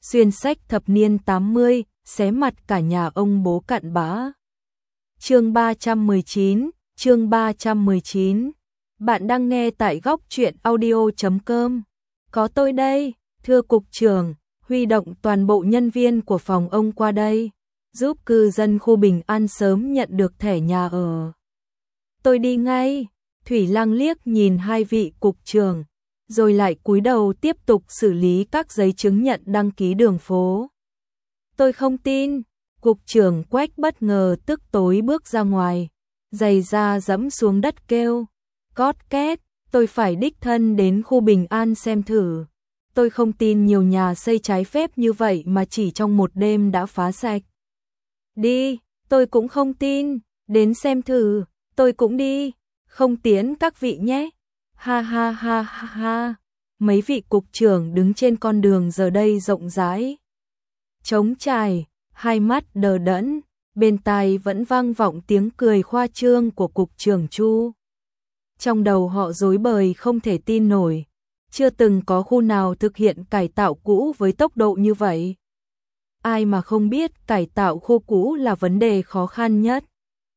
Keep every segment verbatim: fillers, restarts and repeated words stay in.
xuyên sách thập niên tám mươi, xé mặt cả nhà ông bố cặn bã. Chương ba trăm mười chín, chương ba trăm mười chín. Bạn đang nghe tại góc truyện audio chấm com. Có tôi đây, thưa cục trưởng, huy động toàn bộ nhân viên của phòng ông qua đây, giúp cư dân khu Bình An sớm nhận được thẻ nhà ở. Tôi đi ngay. Thủy Lang liếc nhìn hai vị cục trưởng, rồi lại cúi đầu tiếp tục xử lý các giấy chứng nhận đăng ký đường phố. Tôi không tin. Cục trưởng Quách bất ngờ tức tối bước ra ngoài, giày da dẫm xuống đất kêu, cót két, tôi phải đích thân đến khu Bình An xem thử. Tôi không tin nhiều nhà xây trái phép như vậy mà chỉ trong một đêm đã phá sạch. Đi, tôi cũng không tin, đến xem thử, tôi cũng đi, không tiến các vị nhé. Ha ha ha ha ha. Mấy vị cục trưởng đứng trên con đường giờ đây rộng rãi, trống trải, hai mắt đờ đẫn, bên tai vẫn vang vọng tiếng cười khoa trương của cục trưởng Chu. Trong đầu họ rối bời không thể tin nổi, chưa từng có khu nào thực hiện cải tạo cũ với tốc độ như vậy. Ai mà không biết cải tạo khu cũ là vấn đề khó khăn nhất.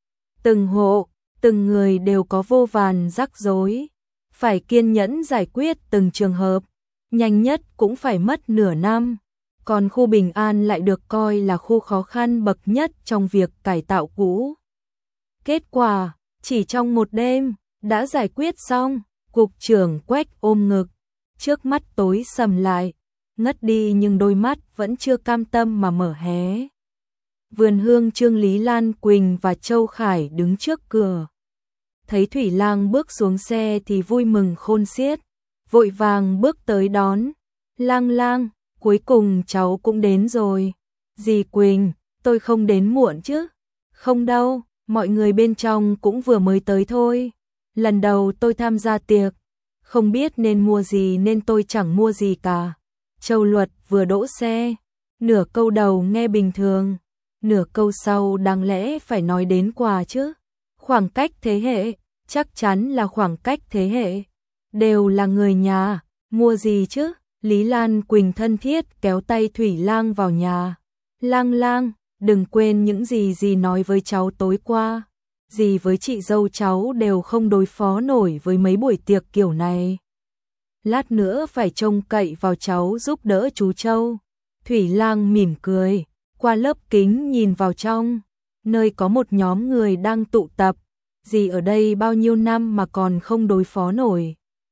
Từng hộ, từng người đều có vô vàn rắc rối, phải kiên nhẫn giải quyết từng trường hợp, nhanh nhất cũng phải mất nửa năm. Còn khu Bình An lại được coi là khu khó khăn bậc nhất trong việc cải tạo cũ. Kết quả, chỉ trong một đêm, đã giải quyết xong. Cục trưởng Quách ôm ngực, trước mắt tối sầm lại, ngất đi nhưng đôi mắt vẫn chưa cam tâm mà mở hé. Vườn hương Trương Lý Lan Quỳnh và Châu Khải đứng trước cửa. Thấy Thủy Lang bước xuống xe thì vui mừng khôn xiết, vội vàng bước tới đón. Lang Lang, cuối cùng cháu cũng đến rồi. Dì Quỳnh, tôi không đến muộn chứ? Không đâu, mọi người bên trong cũng vừa mới tới thôi. Lần đầu tôi tham gia tiệc, không biết nên mua gì nên tôi chẳng mua gì cả. Châu Luật vừa đỗ xe, nửa câu đầu nghe bình thường, nửa câu sau đáng lẽ phải nói đến quà chứ. Khoảng cách thế hệ, chắc chắn là khoảng cách thế hệ. Đều là người nhà, mua gì chứ? Lý Lan Quỳnh thân thiết kéo tay Thủy Lang vào nhà. Lang Lang, đừng quên những gì dì nói với cháu tối qua. Dì với chị dâu cháu đều không đối phó nổi với mấy buổi tiệc kiểu này. Lát nữa phải trông cậy vào cháu giúp đỡ chú Châu. Thủy Lang mỉm cười, qua lớp kính nhìn vào trong, nơi có một nhóm người đang tụ tập. Dì ở đây bao nhiêu năm mà còn không đối phó nổi.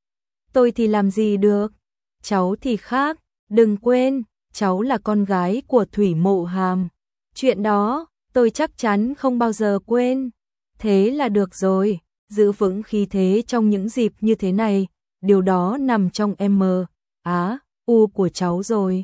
Tôi thì làm gì được, cháu thì khác, đừng quên, cháu là con gái của Thủy Mộ Hàm. Chuyện đó, tôi chắc chắn không bao giờ quên. Thế là được rồi, giữ vững khí thế trong những dịp như thế này, điều đó nằm trong M, Á, U của cháu rồi.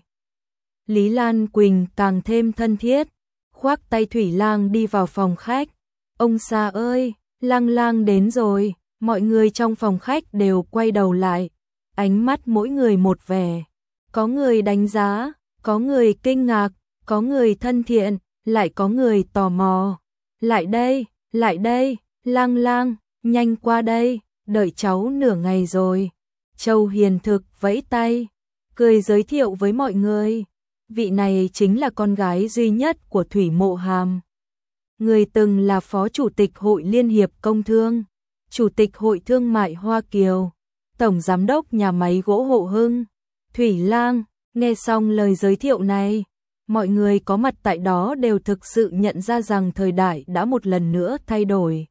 Lý Lan Quỳnh càng thêm thân thiết, khoác tay Thủy Lang đi vào phòng khách. Ông Sa ơi, Lang Lang đến rồi. Mọi người trong phòng khách đều quay đầu lại, ánh mắt mỗi người một vẻ. Có người đánh giá, có người kinh ngạc, có người thân thiện, lại có người tò mò. Lại đây, lại đây, Lang Lang, nhanh qua đây, đợi cháu nửa ngày rồi. Châu hiền thực vẫy tay, cười giới thiệu với mọi người. Vị này chính là con gái duy nhất của Thủy Mộ Hàm. Người từng là Phó Chủ tịch Hội Liên hiệp Công thương, Chủ tịch Hội Thương mại Hoa Kiều, Tổng Giám đốc Nhà máy gỗ Hộ Hưng. Thủy Lang, nghe xong lời giới thiệu này, mọi người có mặt tại đó đều thực sự nhận ra rằng thời đại đã một lần nữa thay đổi.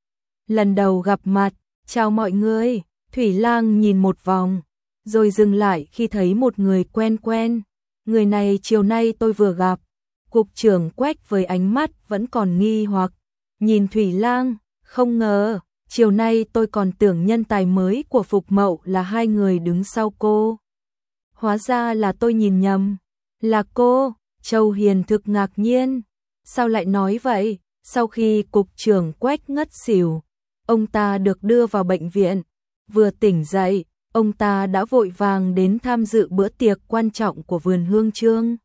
Lần đầu gặp mặt, chào mọi người, Thủy Lang nhìn một vòng, rồi dừng lại khi thấy một người quen quen. Người này chiều nay tôi vừa gặp. Cục trưởng Quách với ánh mắt vẫn còn nghi hoặc, nhìn Thủy Lang, không ngờ, chiều nay tôi còn tưởng nhân tài mới của Phục Mậu là hai người đứng sau cô. Hóa ra là tôi nhìn nhầm, là cô. Châu hiền thực ngạc nhiên, sao lại nói vậy? Sau khi cục trưởng Quách ngất xỉu, ông ta được đưa vào bệnh viện, vừa tỉnh dậy, ông ta đã vội vàng đến tham dự bữa tiệc quan trọng của vườn hương Trương.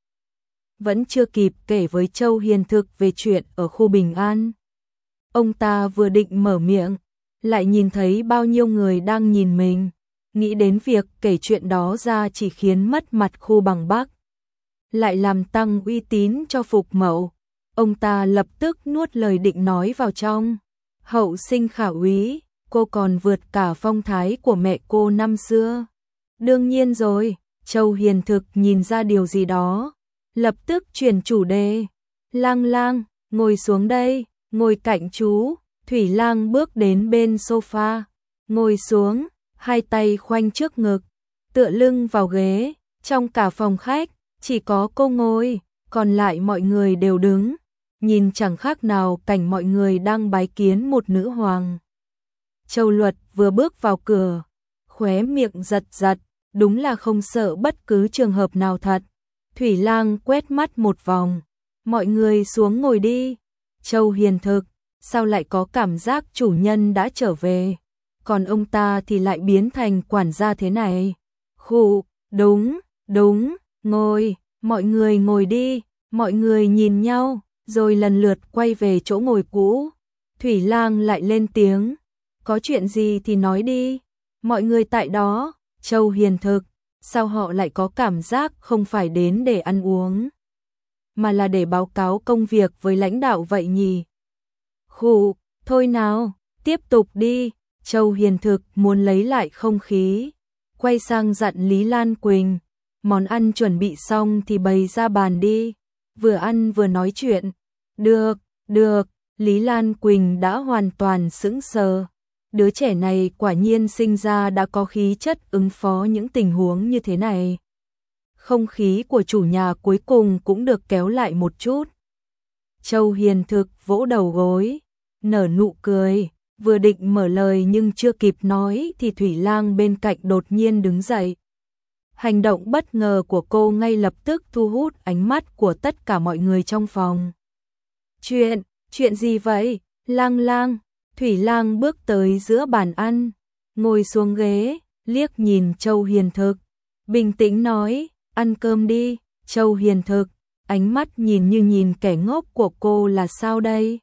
Vẫn chưa kịp kể với Châu hiền thực về chuyện ở khu Bình An. Ông ta vừa định mở miệng, lại nhìn thấy bao nhiêu người đang nhìn mình, nghĩ đến việc kể chuyện đó ra chỉ khiến mất mặt khu Bằng Bắc. lại làm tăng uy tín cho Phục Mậu. Ông ta lập tức nuốt lời định nói vào trong. Hậu sinh khả úy, cô còn vượt cả phong thái của mẹ cô năm xưa. Đương nhiên rồi, Châu Hiền thực nhìn ra điều gì đó, lập tức chuyển chủ đề. Lang Lang, ngồi xuống đây, ngồi cạnh chú. Thủy Lang bước đến bên sofa, ngồi xuống, hai tay khoanh trước ngực, tựa lưng vào ghế. Trong cả phòng khách, chỉ có cô ngồi, còn lại mọi người đều đứng, nhìn chẳng khác nào cảnh mọi người đang bái kiến một nữ hoàng. Châu Luật vừa bước vào cửa, khóe miệng giật giật, đúng là không sợ bất cứ trường hợp nào thật. Thủy Lang quét mắt một vòng, mọi người xuống ngồi đi. Châu Hiền thực, sao lại có cảm giác chủ nhân đã trở về, còn ông ta thì lại biến thành quản gia thế này. Khụ, đúng, đúng, ngồi, mọi người ngồi đi. Mọi người nhìn nhau, rồi lần lượt quay về chỗ ngồi cũ. Thủy Lang lại lên tiếng, có chuyện gì thì nói đi. Mọi người tại đó, Châu Hiền thực, sao họ lại có cảm giác không phải đến để ăn uống, mà là để báo cáo công việc với lãnh đạo vậy nhỉ? Khụ, thôi nào, tiếp tục đi. Châu Hiền thực muốn lấy lại không khí, quay sang dặn Lý Lan Quỳnh, món ăn chuẩn bị xong thì bày ra bàn đi, vừa ăn vừa nói chuyện. Được, được, Lý Lan Quỳnh đã hoàn toàn sững sờ. Đứa trẻ này quả nhiên sinh ra đã có khí chất ứng phó những tình huống như thế này. Không khí của chủ nhà cuối cùng cũng được kéo lại một chút. Châu Hiền thực vỗ đầu gối, nở nụ cười, vừa định mở lời nhưng chưa kịp nói thì Thủy Lang bên cạnh đột nhiên đứng dậy. Hành động bất ngờ của cô ngay lập tức thu hút ánh mắt của tất cả mọi người trong phòng. Chuyện, chuyện gì vậy? Lang Lang. Thủy Lang bước tới giữa bàn ăn, ngồi xuống ghế, liếc nhìn Châu Hiền thực, bình tĩnh nói, ăn cơm đi. Châu Hiền thực, ánh mắt nhìn như nhìn kẻ ngốc của cô là sao đây?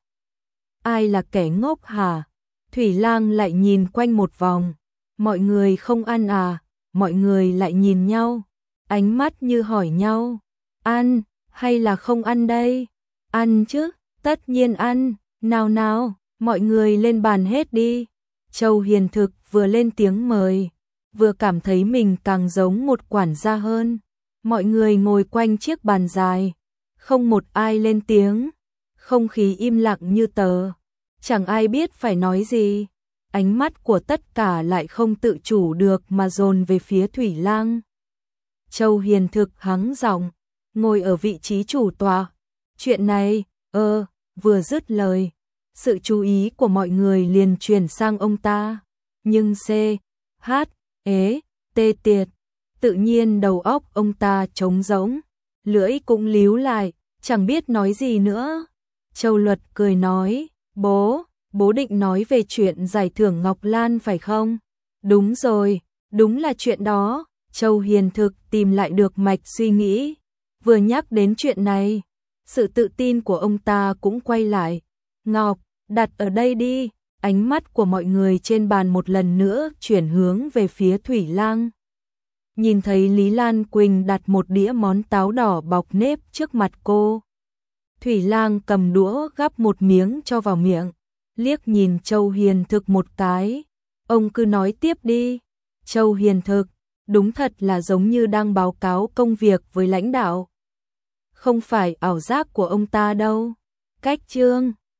Ai là kẻ ngốc hả? Thủy Lang lại nhìn quanh một vòng, mọi người không ăn à? Mọi người lại nhìn nhau, ánh mắt như hỏi nhau, ăn hay là không ăn đây? Ăn chứ, tất nhiên ăn, nào nào, mọi người lên bàn hết đi. Châu Hiền thực vừa lên tiếng mời, vừa cảm thấy mình càng giống một quản gia hơn. Mọi người ngồi quanh chiếc bàn dài, không một ai lên tiếng, không khí im lặng như tờ, chẳng ai biết phải nói gì. Ánh mắt của tất cả lại không tự chủ được mà dồn về phía Thủy Lang. Châu Hiền thực hắng giọng, ngồi ở vị trí chủ tọa. Chuyện này, ơ, vừa dứt lời, sự chú ý của mọi người liền chuyển sang ông ta. Nhưng C, H, ế, tê tiệt, tự nhiên đầu óc ông ta trống rỗng, lưỡi cũng líu lại, chẳng biết nói gì nữa. Châu Luật cười nói, bố, bố định nói về chuyện giải thưởng Ngọc Lan phải không? Đúng rồi, đúng là chuyện đó. Châu Hiền thực tìm lại được mạch suy nghĩ, vừa nhắc đến chuyện này, sự tự tin của ông ta cũng quay lại. Ngọc, đặt ở đây đi. Ánh mắt của mọi người trên bàn một lần nữa chuyển hướng về phía Thủy Lang. Nhìn thấy Lý Lan Quỳnh đặt một đĩa món táo đỏ bọc nếp trước mặt cô, Thủy Lang cầm đũa gắp một miếng cho vào miệng, liếc nhìn Châu Hiền thực một cái. Ông cứ nói tiếp đi. Châu Hiền thực, đúng thật là giống như đang báo cáo công việc với lãnh đạo. Không phải ảo giác của ông ta đâu. Cách chương